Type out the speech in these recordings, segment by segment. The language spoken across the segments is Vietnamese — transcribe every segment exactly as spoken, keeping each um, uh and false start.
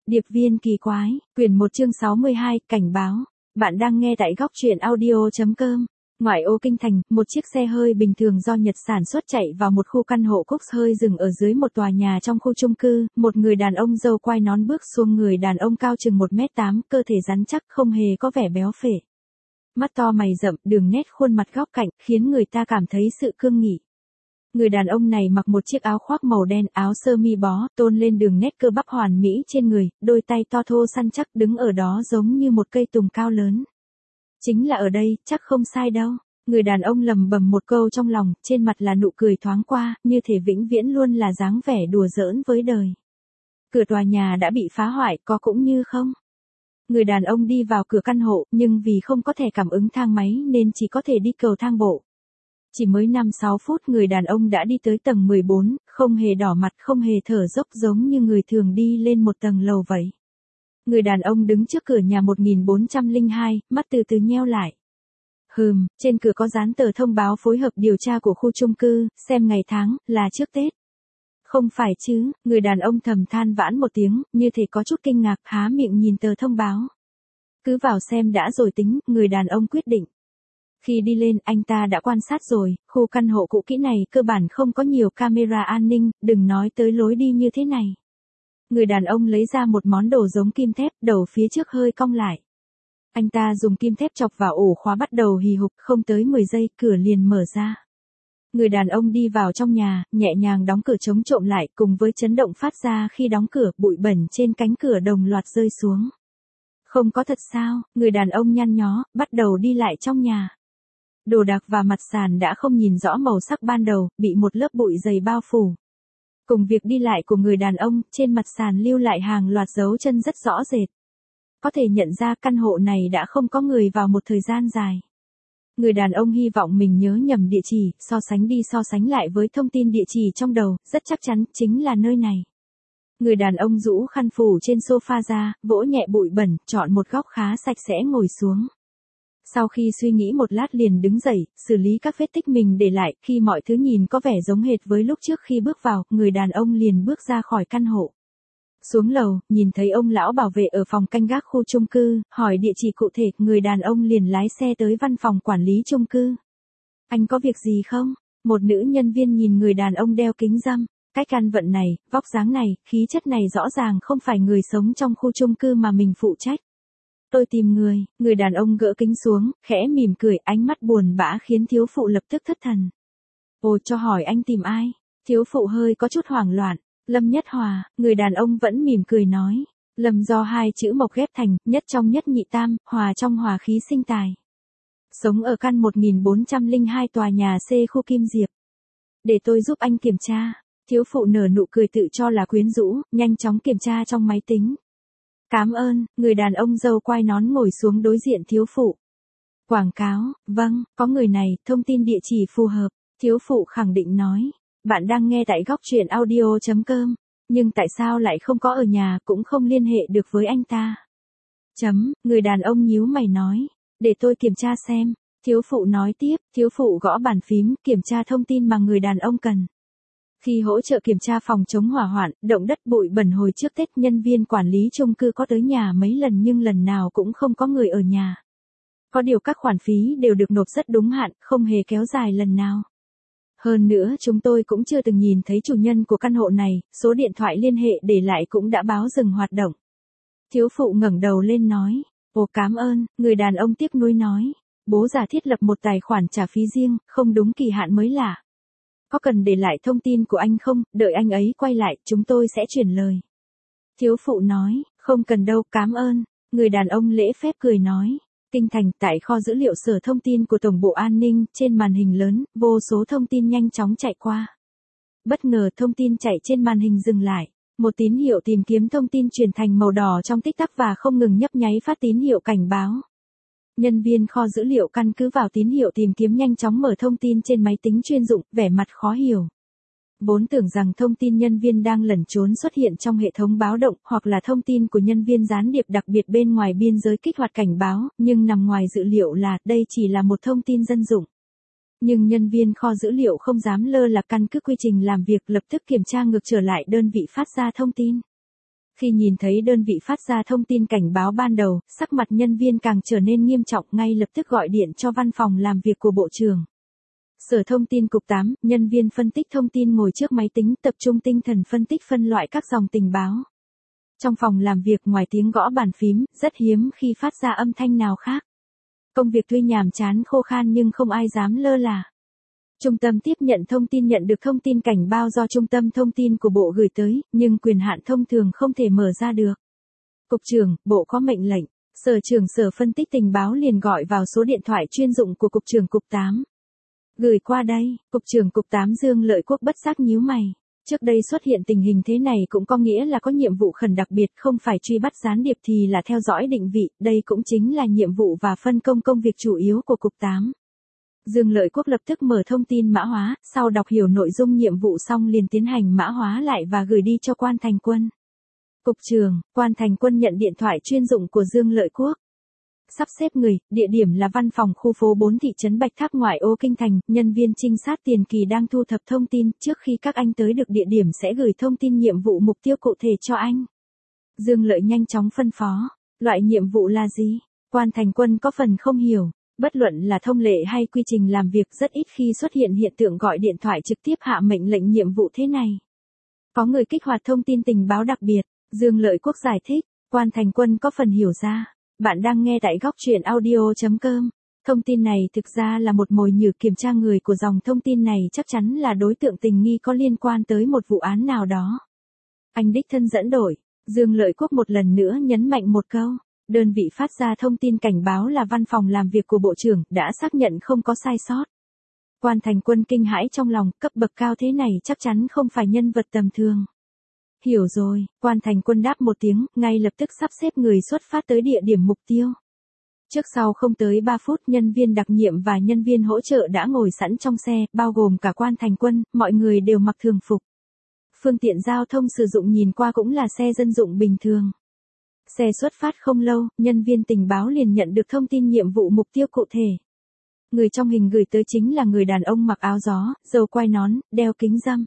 Điệp viên kỳ quái, quyển một chương sáu mươi hai, cảnh báo. Bạn đang nghe tại góc truyện audio.com. Ngoại ô kinh thành, một chiếc xe hơi bình thường do Nhật sản xuất chạy vào một khu căn hộ Cux hơi dừng ở dưới một tòa nhà trong khu chung cư. Một người đàn ông râu quai nón bước xuống. Người đàn ông cao chừng một mét tám, cơ thể rắn chắc, không hề có vẻ béo phệ. Mắt to mày rậm, đường nét khuôn mặt góc cạnh, khiến người ta cảm thấy sự cương nghị. Người đàn ông này mặc một chiếc áo khoác màu đen, áo sơ mi bó, tôn lên đường nét cơ bắp hoàn mỹ trên người, đôi tay to thô săn chắc đứng ở đó giống như một cây tùng cao lớn. Chính là ở đây, chắc không sai đâu. Người đàn ông lầm bầm một câu trong lòng, trên mặt là nụ cười thoáng qua, như thể vĩnh viễn luôn là dáng vẻ đùa giỡn với đời. Cửa tòa nhà đã bị phá hoại, có cũng như không. Người đàn ông đi vào cửa căn hộ, nhưng vì không có thẻ cảm ứng thang máy nên chỉ có thể đi cầu thang bộ. Chỉ mới năm sáu phút người đàn ông đã đi tới tầng mười bốn, không hề đỏ mặt, không hề thở dốc, giống như người thường đi lên một tầng lầu vậy. Người đàn ông đứng trước cửa nhà một nghìn bốn trăm lẻ hai, mắt từ từ nheo lại. Hừm, trên cửa có dán tờ thông báo phối hợp điều tra của khu chung cư, xem ngày tháng, là trước Tết. Không phải chứ, người đàn ông thầm than vãn một tiếng, như thể có chút kinh ngạc, há miệng nhìn tờ thông báo. Cứ vào xem đã rồi tính, người đàn ông quyết định. Khi đi lên, anh ta đã quan sát rồi, khu căn hộ cũ kỹ này cơ bản không có nhiều camera an ninh, đừng nói tới lối đi như thế này. Người đàn ông lấy ra một món đồ giống kim thép, đầu phía trước hơi cong lại. Anh ta dùng kim thép chọc vào ổ khóa, bắt đầu hì hục, không tới mười giây, cửa liền mở ra. Người đàn ông đi vào trong nhà, nhẹ nhàng đóng cửa chống trộm lại, cùng với chấn động phát ra khi đóng cửa, bụi bẩn trên cánh cửa đồng loạt rơi xuống. Không có thật sao, người đàn ông nhăn nhó, bắt đầu đi lại trong nhà. Đồ đạc và mặt sàn đã không nhìn rõ màu sắc ban đầu, bị một lớp bụi dày bao phủ. Cùng việc đi lại của người đàn ông, trên mặt sàn lưu lại hàng loạt dấu chân rất rõ rệt. Có thể nhận ra căn hộ này đã không có người vào một thời gian dài. Người đàn ông hy vọng mình nhớ nhầm địa chỉ, so sánh đi so sánh lại với thông tin địa chỉ trong đầu, rất chắc chắn chính là nơi này. Người đàn ông rũ khăn phủ trên sofa ra, vỗ nhẹ bụi bẩn, chọn một góc khá sạch sẽ ngồi xuống. Sau khi suy nghĩ một lát liền đứng dậy, xử lý các vết tích mình để lại, khi mọi thứ nhìn có vẻ giống hệt với lúc trước khi bước vào, người đàn ông liền bước ra khỏi căn hộ. Xuống lầu, nhìn thấy ông lão bảo vệ ở phòng canh gác khu chung cư, hỏi địa chỉ cụ thể, người đàn ông liền lái xe tới văn phòng quản lý chung cư. Anh có việc gì không? Một nữ nhân viên nhìn người đàn ông đeo kính râm, cách ăn vận này, vóc dáng này, khí chất này rõ ràng không phải người sống trong khu chung cư mà mình phụ trách. Tôi tìm người, người đàn ông gỡ kính xuống, khẽ mỉm cười, ánh mắt buồn bã khiến thiếu phụ lập tức thất thần. Ồ, cho hỏi anh tìm ai? Thiếu phụ hơi có chút hoảng loạn. Lâm Nhất Hòa, người đàn ông vẫn mỉm cười nói. Lâm do hai chữ mộc ghép thành, nhất trong nhất nhị tam, hòa trong hòa khí sinh tài. Sống ở căn một nghìn bốn trăm lẻ hai tòa nhà C khu Kim Diệp. Để tôi giúp anh kiểm tra. Thiếu phụ nở nụ cười tự cho là quyến rũ, nhanh chóng kiểm tra trong máy tính. Cảm ơn, người đàn ông râu quai nón ngồi xuống đối diện thiếu phụ. Quảng cáo, vâng, có người này, thông tin địa chỉ phù hợp, thiếu phụ khẳng định nói. Bạn đang nghe tại góc truyện audio.com, nhưng tại sao lại không có ở nhà, cũng không liên hệ được với anh ta. Chấm, người đàn ông nhíu mày nói, để tôi kiểm tra xem, thiếu phụ nói tiếp, thiếu phụ gõ bàn phím, kiểm tra thông tin mà người đàn ông cần. Khi hỗ trợ kiểm tra phòng chống hỏa hoạn, động đất bụi bẩn hồi trước Tết, nhân viên quản lý chung cư có tới nhà mấy lần nhưng lần nào cũng không có người ở nhà. Có điều các khoản phí đều được nộp rất đúng hạn, không hề kéo dài lần nào. Hơn nữa chúng tôi cũng chưa từng nhìn thấy chủ nhân của căn hộ này, số điện thoại liên hệ để lại cũng đã báo dừng hoạt động. Thiếu phụ ngẩng đầu lên nói, ồ cảm ơn, người đàn ông tiếc nuối nói, bố già thiết lập một tài khoản trả phí riêng, không đúng kỳ hạn mới lạ. Có cần để lại thông tin của anh không, đợi anh ấy quay lại, chúng tôi sẽ chuyển lời. Thiếu phụ nói, không cần đâu, cảm ơn, người đàn ông lễ phép cười nói. Kinh thành, tại kho dữ liệu sở thông tin của Tổng bộ An ninh, trên màn hình lớn, vô số thông tin nhanh chóng chạy qua. Bất ngờ thông tin chạy trên màn hình dừng lại. Một tín hiệu tìm kiếm thông tin chuyển thành màu đỏ trong tích tắc và không ngừng nhấp nháy phát tín hiệu cảnh báo. Nhân viên kho dữ liệu căn cứ vào tín hiệu tìm kiếm nhanh chóng mở thông tin trên máy tính chuyên dụng, vẻ mặt khó hiểu. Vốn tưởng rằng thông tin nhân viên đang lẩn trốn xuất hiện trong hệ thống báo động, hoặc là thông tin của nhân viên gián điệp đặc biệt bên ngoài biên giới kích hoạt cảnh báo, nhưng nằm ngoài dự liệu là đây chỉ là một thông tin dân dụng. Nhưng nhân viên kho dữ liệu không dám lơ là, căn cứ quy trình làm việc lập tức kiểm tra ngược trở lại đơn vị phát ra thông tin. Khi nhìn thấy đơn vị phát ra thông tin cảnh báo ban đầu, sắc mặt nhân viên càng trở nên nghiêm trọng, ngay lập tức gọi điện cho văn phòng làm việc của Bộ trưởng. Sở Thông tin Cục tám, nhân viên phân tích thông tin ngồi trước máy tính tập trung tinh thần phân tích phân loại các dòng tình báo. Trong phòng làm việc ngoài tiếng gõ bàn phím, rất hiếm khi phát ra âm thanh nào khác. Công việc tuy nhàm chán khô khan nhưng không ai dám lơ là. Trung tâm tiếp nhận thông tin nhận được thông tin cảnh báo do Trung tâm Thông tin của Bộ gửi tới, nhưng quyền hạn thông thường không thể mở ra được. Cục trưởng, Bộ có mệnh lệnh. Sở trưởng Sở phân tích tình báo liền gọi vào số điện thoại chuyên dụng của Cục trưởng Cục tám. Gửi qua đây, Cục trưởng Cục tám Dương Lợi Quốc bất giác nhíu mày. Trước đây xuất hiện tình hình thế này cũng có nghĩa là có nhiệm vụ khẩn đặc biệt, không phải truy bắt gián điệp thì là theo dõi định vị, đây cũng chính là nhiệm vụ và phân công công việc chủ yếu của Cục tám. Dương Lợi Quốc lập tức mở thông tin mã hóa, sau đọc hiểu nội dung nhiệm vụ xong liền tiến hành mã hóa lại và gửi đi cho Quan Thành Quân. Cục trưởng, Quan Thành Quân nhận điện thoại chuyên dụng của Dương Lợi Quốc. Sắp xếp người, địa điểm là văn phòng khu phố bốn thị trấn Bạch Tháp ngoại ô Kinh Thành, nhân viên trinh sát tiền kỳ đang thu thập thông tin, trước khi các anh tới được địa điểm sẽ gửi thông tin nhiệm vụ mục tiêu cụ thể cho anh. Dương Lợi nhanh chóng phân phó, loại nhiệm vụ là gì? Quan Thành Quân có phần không hiểu, bất luận là thông lệ hay quy trình làm việc rất ít khi xuất hiện hiện tượng gọi điện thoại trực tiếp hạ mệnh lệnh nhiệm vụ thế này. Có người kích hoạt thông tin tình báo đặc biệt, Dương Lợi Quốc giải thích, Quan Thành Quân có phần hiểu ra. Bạn đang nghe tại góc truyện audio chấm com. Thông tin này thực ra là một mồi nhử kiểm tra người của dòng thông tin này chắc chắn là đối tượng tình nghi có liên quan tới một vụ án nào đó. Anh đích thân dẫn đội, Dương Lợi Quốc một lần nữa nhấn mạnh một câu. Đơn vị phát ra thông tin cảnh báo là văn phòng làm việc của Bộ trưởng, đã xác nhận không có sai sót. Quan Thành Quân kinh hãi trong lòng, cấp bậc cao thế này chắc chắn không phải nhân vật tầm thường. Hiểu rồi, Quan Thành Quân đáp một tiếng, ngay lập tức sắp xếp người xuất phát tới địa điểm mục tiêu. Trước sau không tới ba phút, nhân viên đặc nhiệm và nhân viên hỗ trợ đã ngồi sẵn trong xe, bao gồm cả Quan Thành Quân, mọi người đều mặc thường phục. Phương tiện giao thông sử dụng nhìn qua cũng là xe dân dụng bình thường. Xe xuất phát không lâu, nhân viên tình báo liền nhận được thông tin nhiệm vụ mục tiêu cụ thể. Người trong hình gửi tới chính là người đàn ông mặc áo gió, râu quai nón, đeo kính râm.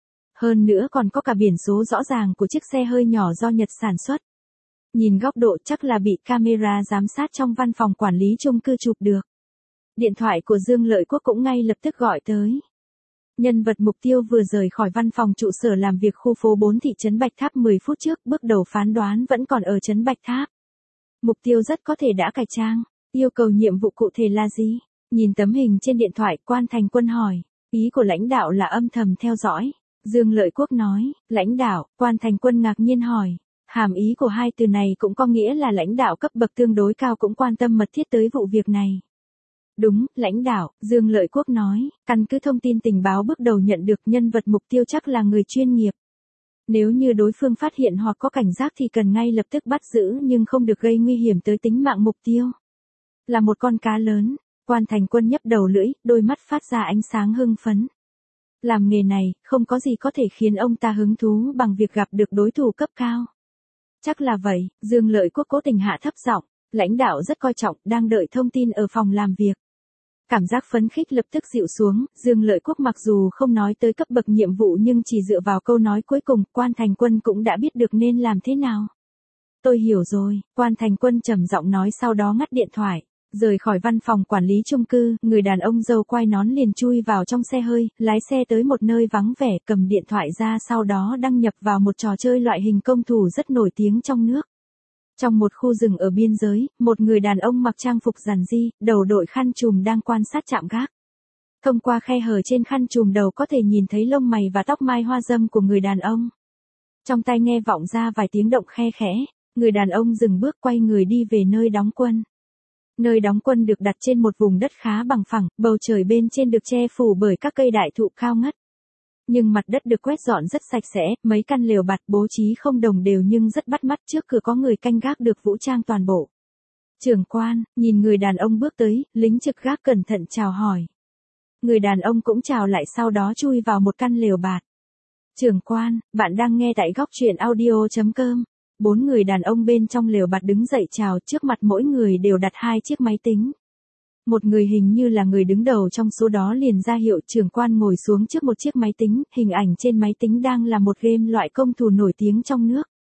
Hơn nữa còn có cả biển số rõ ràng của chiếc xe hơi nhỏ do Nhật sản xuất. Nhìn góc độ chắc là bị camera giám sát trong văn phòng quản lý chung cư chụp được. Điện thoại của Dương Lợi Quốc cũng ngay lập tức gọi tới. Nhân vật mục tiêu vừa rời khỏi văn phòng trụ sở làm việc khu phố bốn thị trấn Bạch Tháp mười phút trước, bước đầu phán đoán vẫn còn ở trấn Bạch Tháp. Mục tiêu rất có thể đã cải trang, yêu cầu nhiệm vụ cụ thể là gì? Nhìn tấm hình trên điện thoại, Quan Thành Quân hỏi, ý của lãnh đạo là âm thầm theo dõi. Dương Lợi Quốc nói, lãnh đạo, Quan Thành Quân ngạc nhiên hỏi, hàm ý của hai từ này cũng có nghĩa là lãnh đạo cấp bậc tương đối cao cũng quan tâm mật thiết tới vụ việc này. Đúng, lãnh đạo, Dương Lợi Quốc nói, căn cứ thông tin tình báo bước đầu nhận được nhân vật mục tiêu chắc là người chuyên nghiệp. Nếu như đối phương phát hiện hoặc có cảnh giác thì cần ngay lập tức bắt giữ nhưng không được gây nguy hiểm tới tính mạng mục tiêu. Là một con cá lớn, Quan Thành Quân nhấp đầu lưỡi, đôi mắt phát ra ánh sáng hưng phấn. Làm nghề này, không có gì có thể khiến ông ta hứng thú bằng việc gặp được đối thủ cấp cao. Chắc là vậy, Dương Lợi Quốc cố tình hạ thấp giọng, lãnh đạo rất coi trọng, đang đợi thông tin ở phòng làm việc. Cảm giác phấn khích lập tức dịu xuống, Dương Lợi Quốc mặc dù không nói tới cấp bậc nhiệm vụ nhưng chỉ dựa vào câu nói cuối cùng, Quan Thành Quân cũng đã biết được nên làm thế nào. Tôi hiểu rồi, Quan Thành Quân trầm giọng nói sau đó ngắt điện thoại. Rời khỏi văn phòng quản lý chung cư, người đàn ông râu quai nón liền chui vào trong xe hơi, lái xe tới một nơi vắng vẻ, cầm điện thoại ra sau đó đăng nhập vào một trò chơi loại hình công thủ rất nổi tiếng trong nước. Trong một khu rừng ở biên giới, một người đàn ông mặc trang phục giản dị, đầu đội khăn trùm đang quan sát trạm gác. Thông qua khe hở trên khăn trùm đầu có thể nhìn thấy lông mày và tóc mai hoa râm của người đàn ông. Trong tai nghe vọng ra vài tiếng động khe khẽ, người đàn ông dừng bước quay người đi về nơi đóng quân. Nơi đóng quân được đặt trên một vùng đất khá bằng phẳng, bầu trời bên trên được che phủ bởi các cây đại thụ cao ngất. Nhưng mặt đất được quét dọn rất sạch sẽ, mấy căn lều bạt bố trí không đồng đều nhưng rất bắt mắt, trước cửa có người canh gác được vũ trang toàn bộ. Trưởng quan, nhìn người đàn ông bước tới, lính trực gác cẩn thận chào hỏi. Người đàn ông cũng chào lại sau đó chui vào một căn lều bạt. Trưởng quan, bạn đang nghe tại góc truyện audio chấm com. Bốn người đàn ông bên trong lều bạt đứng dậy chào, trước mặt mỗi người đều đặt hai chiếc máy tính. Một người hình như là người đứng đầu trong số đó liền ra hiệu trưởng quan ngồi xuống trước một chiếc máy tính, hình ảnh trên máy tính đang là một game loại công thủ nổi tiếng trong nước.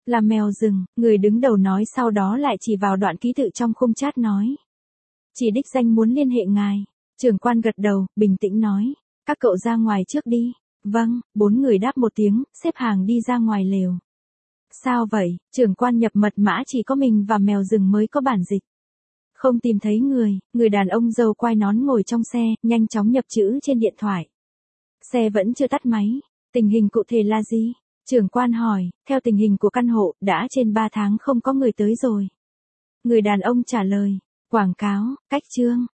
Là mèo rừng, người đứng đầu nói, sau đó lại chỉ vào đoạn ký tự trong khung chat nói. Chỉ đích danh muốn liên hệ ngài. Trưởng quan gật đầu, bình tĩnh nói. Các cậu ra ngoài trước đi. Vâng, bốn người đáp một tiếng, xếp hàng đi ra ngoài lều. Sao vậy, trưởng quan nhập mật mã chỉ có mình và mèo rừng mới có bản dịch. Không tìm thấy người, người đàn ông râu quai nón ngồi trong xe, nhanh chóng nhập chữ trên điện thoại. Xe vẫn chưa tắt máy. Tình hình cụ thể là gì? Trưởng quan hỏi, theo tình hình của căn hộ, đã trên ba tháng không có người tới rồi. Người đàn ông trả lời, quảng cáo, cách chương,